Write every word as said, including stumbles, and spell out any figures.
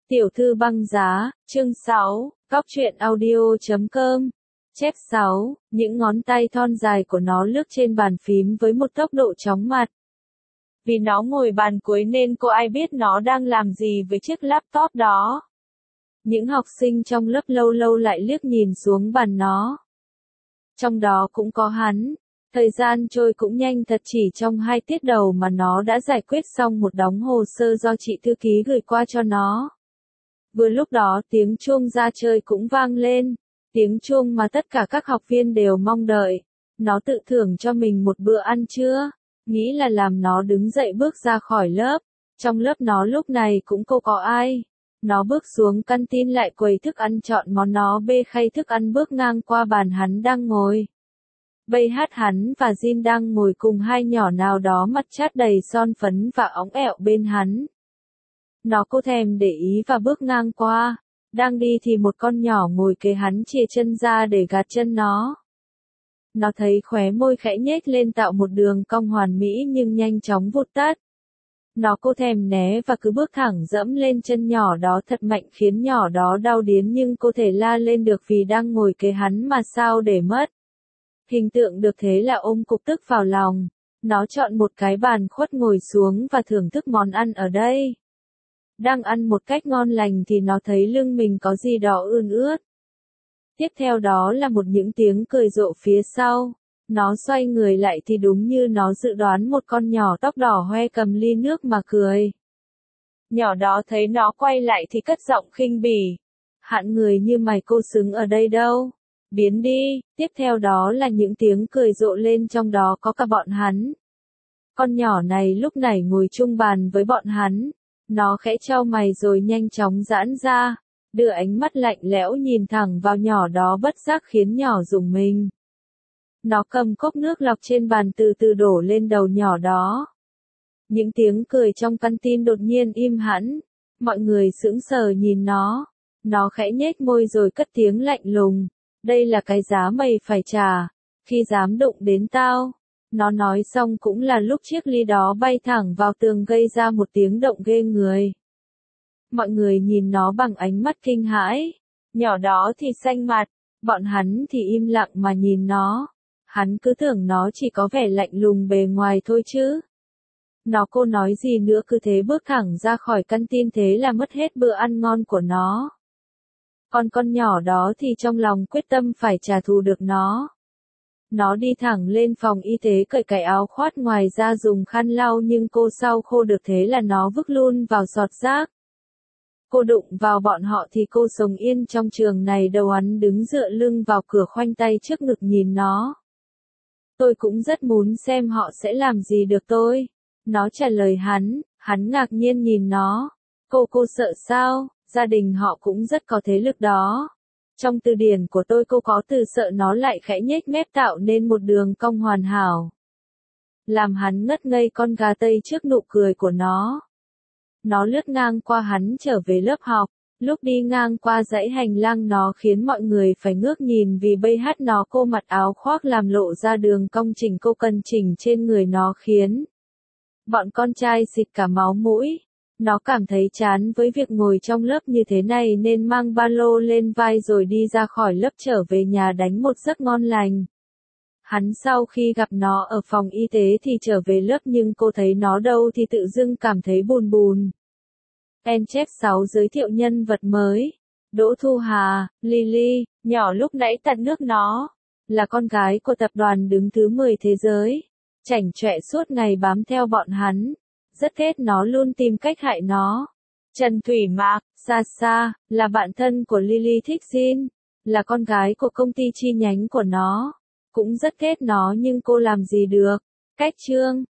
Tiểu thư băng giá, chương sáu, Cóc truyện audio chấm com. Chép sáu, những ngón tay thon dài của nó lướt trên bàn phím với một tốc độ chóng mặt. Vì nó ngồi bàn cuối nên cô ai biết nó đang làm gì với chiếc laptop đó. Những học sinh trong lớp lâu lâu lại liếc nhìn xuống bàn nó. Trong đó cũng có hắn. Thời gian trôi cũng nhanh thật, chỉ trong hai tiết đầu mà nó đã giải quyết xong một đống hồ sơ do chị thư ký gửi qua cho nó. Vừa lúc đó tiếng chuông ra chơi cũng vang lên, tiếng chuông mà tất cả các học viên đều mong đợi. Nó tự thưởng cho mình một bữa ăn trưa, nghĩ là làm nó đứng dậy bước ra khỏi lớp. Trong lớp nó lúc này cũng không có ai. Nó bước xuống căn tin lại quầy thức ăn chọn món, nó bê khay thức ăn bước ngang qua bàn hắn đang ngồi. Bây hát hắn và Jin đang ngồi cùng hai nhỏ nào đó mặt chát đầy son phấn và óng ẹo bên hắn. Nó cô thèm để ý và bước ngang qua. Đang đi thì một con nhỏ ngồi kế hắn chìa chân ra để gạt chân nó. Nó thấy khóe môi khẽ nhếch lên tạo một đường cong hoàn mỹ nhưng nhanh chóng vụt tắt. Nó cô thèm né và cứ bước thẳng dẫm lên chân nhỏ đó thật mạnh khiến nhỏ đó đau điếng nhưng cô thể la lên được vì đang ngồi kế hắn mà sao để mất. Hình tượng được thế là ôm cục tức vào lòng. Nó chọn một cái bàn khuất ngồi xuống và thưởng thức món ăn ở đây. Đang ăn một cách ngon lành thì nó thấy lưng mình có gì đó ươn ướt. Tiếp theo đó là một những tiếng cười rộ phía sau. Nó xoay người lại thì đúng như nó dự đoán, một con nhỏ tóc đỏ hoe cầm ly nước mà cười. Nhỏ đó thấy nó quay lại thì cất giọng khinh bỉ. Hạng người như mày cô xứng ở đây đâu. Biến đi. Tiếp theo đó là những tiếng cười rộ lên, trong đó có cả bọn hắn. Con nhỏ này lúc này ngồi chung bàn với bọn hắn. Nó khẽ chau mày rồi nhanh chóng giãn ra, đưa ánh mắt lạnh lẽo nhìn thẳng vào nhỏ đó bất giác khiến nhỏ rùng mình. Nó cầm cốc nước lọc trên bàn từ từ đổ lên đầu nhỏ đó. Những tiếng cười trong căn tin đột nhiên im hẳn. Mọi người sững sờ nhìn nó. Nó khẽ nhếch môi rồi cất tiếng lạnh lùng. Đây là cái giá mày phải trả, khi dám đụng đến tao. Nó nói xong cũng là lúc chiếc ly đó bay thẳng vào tường gây ra một tiếng động ghê người. Mọi người nhìn nó bằng ánh mắt kinh hãi. Nhỏ đó thì xanh mặt, bọn hắn thì im lặng mà nhìn nó. Hắn cứ tưởng nó chỉ có vẻ lạnh lùng bề ngoài thôi chứ. Nó cô nói gì nữa cứ thế bước thẳng ra khỏi căn tin, thế là mất hết bữa ăn ngon của nó. Còn con nhỏ đó thì trong lòng quyết tâm phải trả thù được nó. Nó đi thẳng lên phòng y tế cởi cái áo khoác ngoài ra dùng khăn lau nhưng cô sau khô được thế là nó vứt luôn vào sọt rác. Cô đụng vào bọn họ thì cô sống yên trong trường này, đầu hắn đứng dựa lưng vào cửa khoanh tay trước ngực nhìn nó. Tôi cũng rất muốn xem họ sẽ làm gì được tôi. Nó trả lời hắn, hắn ngạc nhiên nhìn nó. Cô cô sợ sao, gia đình họ cũng rất có thế lực đó. Trong từ điển của tôi cô có từ sợ, nó lại khẽ nhếch mép tạo nên một đường cong hoàn hảo. Làm hắn ngất ngây con gà tây trước nụ cười của nó. Nó lướt ngang qua hắn trở về lớp học. Lúc đi ngang qua dãy hành lang nó khiến mọi người phải ngước nhìn vì bây hát nó cô mặc áo khoác làm lộ ra đường cong chỉnh cô cần chỉnh trên người nó khiến bọn con trai xịt cả máu mũi. Nó cảm thấy chán với việc ngồi trong lớp như thế này nên mang ba lô lên vai rồi đi ra khỏi lớp trở về nhà đánh một giấc ngon lành. Hắn sau khi gặp nó ở phòng y tế thì trở về lớp nhưng cô thấy nó đâu thì tự dưng cảm thấy buồn buồn. En chép sáu giới thiệu nhân vật mới. Đỗ Thu Hà, Lily, nhỏ lúc nãy tạt nước nó, là con gái của tập đoàn đứng thứ mười thế giới. Chảnh chọe suốt ngày bám theo bọn hắn. Rất ghét nó luôn tìm cách hại nó. Trần Thủy Mạc, Sasha, là bạn thân của Lily thích Jin, là con gái của công ty chi nhánh của nó. Cũng rất ghét nó nhưng cô làm gì được. Cách chương,